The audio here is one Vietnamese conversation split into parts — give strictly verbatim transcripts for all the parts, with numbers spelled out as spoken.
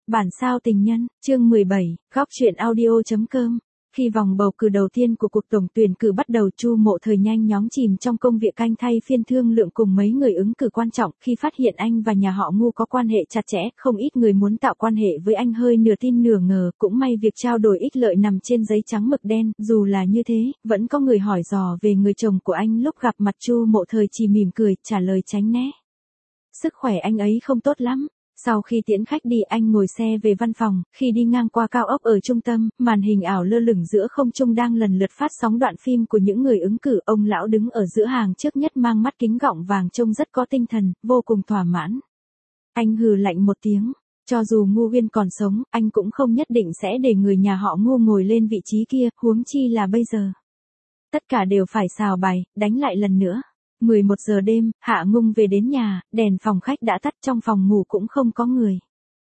Bản sao tình nhân, chương mười bảy, góc truyện audio.com. Khi vòng bầu cử đầu tiên của cuộc tổng tuyển cử bắt đầu, Chu Mộ Thời nhanh nhóng chìm trong công việc canh thay phiên thương lượng cùng mấy người ứng cử quan trọng. Khi phát hiện anh và nhà họ Ngu có quan hệ chặt chẽ, không ít người muốn tạo quan hệ với anh hơi nửa tin nửa ngờ. Cũng may việc trao đổi ích lợi nằm trên giấy trắng mực đen. Dù là như thế, vẫn có người hỏi dò về người chồng của anh. Lúc gặp mặt, Chu Mộ Thời chỉ mỉm cười, trả lời tránh né. Sức khỏe anh ấy không tốt lắm. Sau khi tiễn khách đi, anh ngồi xe về văn phòng. Khi đi ngang qua cao ốc ở trung tâm, màn hình ảo lơ lửng giữa không trung đang lần lượt phát sóng đoạn phim của những người ứng cử. Ông lão đứng ở giữa hàng trước nhất mang mắt kính gọng vàng trông rất có tinh thần, vô cùng thỏa mãn. Anh hừ lạnh một tiếng. Cho dù Ngu Uyên còn sống, anh cũng không nhất định sẽ để người nhà họ Ngu ngồi lên vị trí kia, huống chi là bây giờ. Tất cả đều phải xào bài, đánh lại lần nữa. mười một giờ đêm, Hạ Ngung về đến nhà, đèn phòng khách đã tắt, trong phòng ngủ cũng không có người.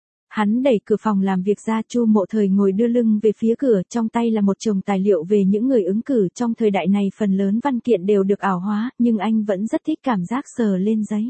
Hắn đẩy cửa phòng làm việc ra. Chu Mộ Thời ngồi đưa lưng về phía cửa, trong tay là một chồng tài liệu về những người ứng cử. Trong thời đại này phần lớn văn kiện đều được ảo hóa, nhưng anh vẫn rất thích cảm giác sờ lên giấy.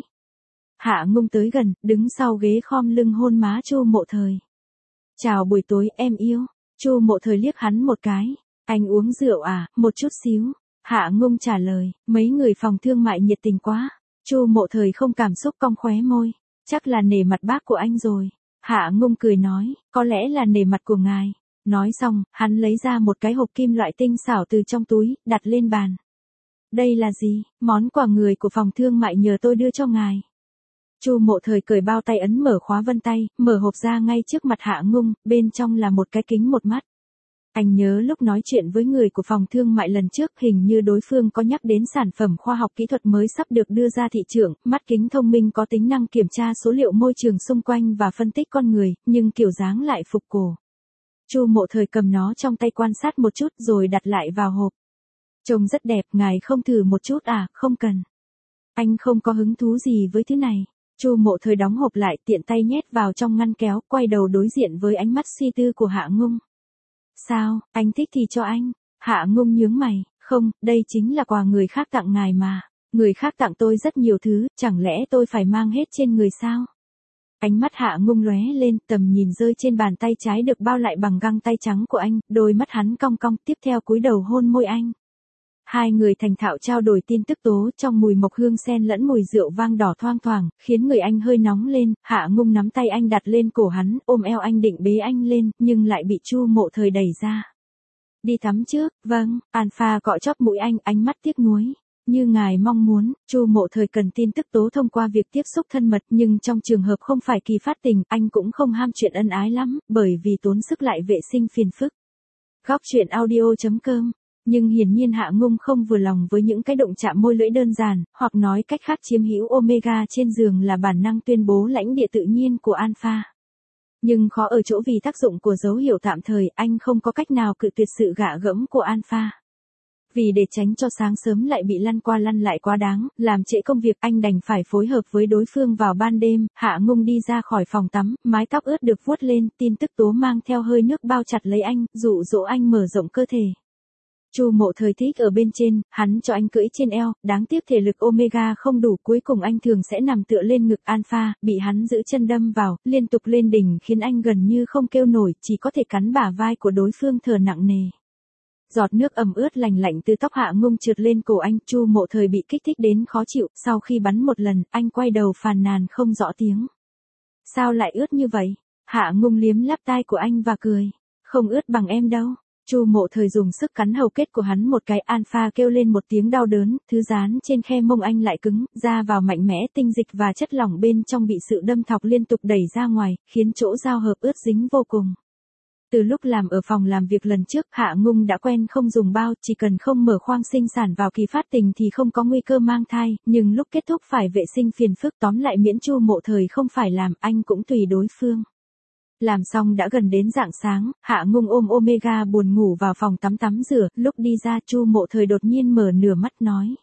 Hạ Ngung tới gần, đứng sau ghế khom lưng hôn má Chu Mộ Thời. Chào buổi tối, em yêu. Chu Mộ Thời liếc hắn một cái. Anh uống rượu à? Một chút xíu. Hạ Ngung trả lời, mấy người phòng thương mại nhiệt tình quá. Chu Mộ Thời không cảm xúc, cong khóe môi. Chắc là nể mặt bác của anh rồi. Hạ Ngung cười nói, có lẽ là nể mặt của ngài. Nói xong, hắn lấy ra một cái hộp kim loại tinh xảo từ trong túi, đặt lên bàn. Đây là gì? Món quà người của phòng thương mại nhờ tôi đưa cho ngài. Chu Mộ Thời cởi bao tay, ấn mở khóa vân tay, mở hộp ra ngay trước mặt Hạ Ngung, bên trong là một cái kính một mắt. Anh nhớ lúc nói chuyện với người của phòng thương mại lần trước, hình như đối phương có nhắc đến sản phẩm khoa học kỹ thuật mới sắp được đưa ra thị trường. Mắt kính thông minh có tính năng kiểm tra số liệu môi trường xung quanh và phân tích con người, nhưng kiểu dáng lại phục cổ. Chu Mộ Thời cầm nó trong tay quan sát một chút rồi đặt lại vào hộp. Trông rất đẹp, ngài không thử một chút à? Không cần. Anh không có hứng thú gì với thứ này. Chu Mộ Thời đóng hộp lại, tiện tay nhét vào trong ngăn kéo, quay đầu đối diện với ánh mắt suy tư của Hạ Ngung. Sao, anh thích thì cho anh. Hạ Ngung nhướng mày, không, đây chính là quà người khác tặng ngài mà. Người khác tặng tôi rất nhiều thứ, chẳng lẽ tôi phải mang hết trên người sao? Ánh mắt Hạ Ngung lóe lên, tầm nhìn rơi trên bàn tay trái được bao lại bằng găng tay trắng của anh, đôi mắt hắn cong cong, tiếp theo cúi đầu hôn môi anh. Hai người thành thạo trao đổi tin tức tố, trong mùi mộc hương xen lẫn mùi rượu vang đỏ thoang thoảng, khiến người anh hơi nóng lên. Hạ Ngung nắm tay anh đặt lên cổ hắn, ôm eo anh định bế anh lên, nhưng lại bị Chu Mộ Thời đẩy ra. Đi tắm trước, vâng. Alpha cọ chóp mũi anh, ánh mắt tiếc nuối. Như ngài mong muốn. Chu Mộ Thời cần tin tức tố thông qua việc tiếp xúc thân mật, nhưng trong trường hợp không phải kỳ phát tình, anh cũng không ham chuyện ân ái lắm, bởi vì tốn sức lại vệ sinh phiền phức. Góc truyện audio.com. Nhưng hiển nhiên Hạ Ngung không vừa lòng với những cái động chạm môi lưỡi đơn giản, hoặc nói cách khác, chiếm hữu Omega trên giường là bản năng tuyên bố lãnh địa tự nhiên của Alpha. Nhưng khó ở chỗ vì tác dụng của dấu hiệu tạm thời, anh không có cách nào cự tuyệt sự gạ gẫm của Alpha. Vì để tránh cho sáng sớm lại bị lăn qua lăn lại quá đáng, làm trễ công việc, anh đành phải phối hợp với đối phương vào ban đêm. Hạ Ngung đi ra khỏi phòng tắm, mái tóc ướt được vuốt lên, tin tức tố mang theo hơi nước bao chặt lấy anh, dụ dỗ anh mở rộng cơ thể. Chu Mộ Thời thích ở bên trên, hắn cho anh cưỡi trên eo, đáng tiếc thể lực Omega không đủ, cuối cùng anh thường sẽ nằm tựa lên ngực Alpha, bị hắn giữ chân đâm vào, liên tục lên đỉnh khiến anh gần như không kêu nổi, chỉ có thể cắn bả vai của đối phương thở nặng nề. Giọt nước ẩm ướt lành lạnh từ tóc Hạ Ngung trượt lên cổ anh, Chu Mộ Thời bị kích thích đến khó chịu, sau khi bắn một lần, anh quay đầu phàn nàn không rõ tiếng. Sao lại ướt như vậy? Hạ Ngung liếm láp tai của anh và cười. Không ướt bằng em đâu. Chu Mộ Thời dùng sức cắn hầu kết của hắn một cái. Alpha kêu lên một tiếng đau đớn, thứ dán trên khe mông anh lại cứng, ra vào mạnh mẽ, tinh dịch và chất lỏng bên trong bị sự đâm thọc liên tục đẩy ra ngoài, khiến chỗ giao hợp ướt dính vô cùng. Từ lúc làm ở phòng làm việc lần trước, Hạ Ngung đã quen không dùng bao, chỉ cần không mở khoang sinh sản vào kỳ phát tình thì không có nguy cơ mang thai, nhưng lúc kết thúc phải vệ sinh phiền phức, tóm lại miễn Chu Mộ Thời không phải làm, anh cũng tùy đối phương. Làm xong đã gần đến rạng sáng, Hạ Ngung ôm Omega buồn ngủ vào phòng tắm tắm rửa, lúc đi ra Chu Mộ Thời đột nhiên mở nửa mắt nói.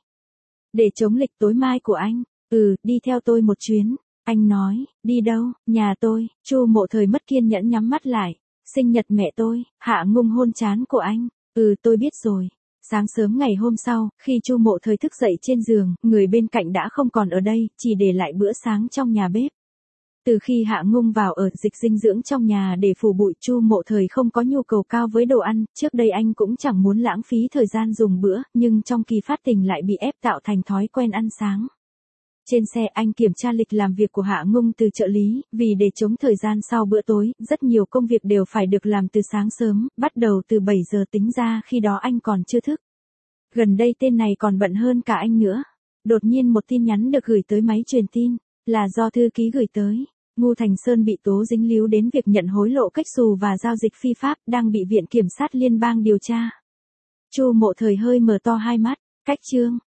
Để chống lịch tối mai của anh, ừ, đi theo tôi một chuyến. Anh nói, đi đâu? Nhà tôi. Chu Mộ Thời mất kiên nhẫn nhắm mắt lại. Sinh nhật mẹ tôi. Hạ Ngung hôn trán của anh. Ừ, tôi biết rồi. Sáng sớm ngày hôm sau, khi Chu Mộ Thời thức dậy trên giường, người bên cạnh đã không còn ở đây, chỉ để lại bữa sáng trong nhà bếp. Từ khi Hạ Ngung vào ở dịch dinh dưỡng trong nhà để phủ bụi, Chu Mộ Thời không có nhu cầu cao với đồ ăn, trước đây anh cũng chẳng muốn lãng phí thời gian dùng bữa, nhưng trong kỳ phát tình lại bị ép tạo thành thói quen ăn sáng. Trên xe anh kiểm tra lịch làm việc của Hạ Ngung từ trợ lý, vì để chống thời gian sau bữa tối, rất nhiều công việc đều phải được làm từ sáng sớm, bắt đầu từ bảy giờ tính ra khi đó anh còn chưa thức. Gần đây tên này còn bận hơn cả anh nữa. Đột nhiên một tin nhắn được gửi tới máy truyền tin, là do thư ký gửi tới. Ngu Thành Sơn bị tố dính líu đến việc nhận hối lộ cách xù và giao dịch phi pháp, đang bị Viện Kiểm sát Liên bang điều tra. Chu Mộ Thời hơi mở to hai mắt, cách chương.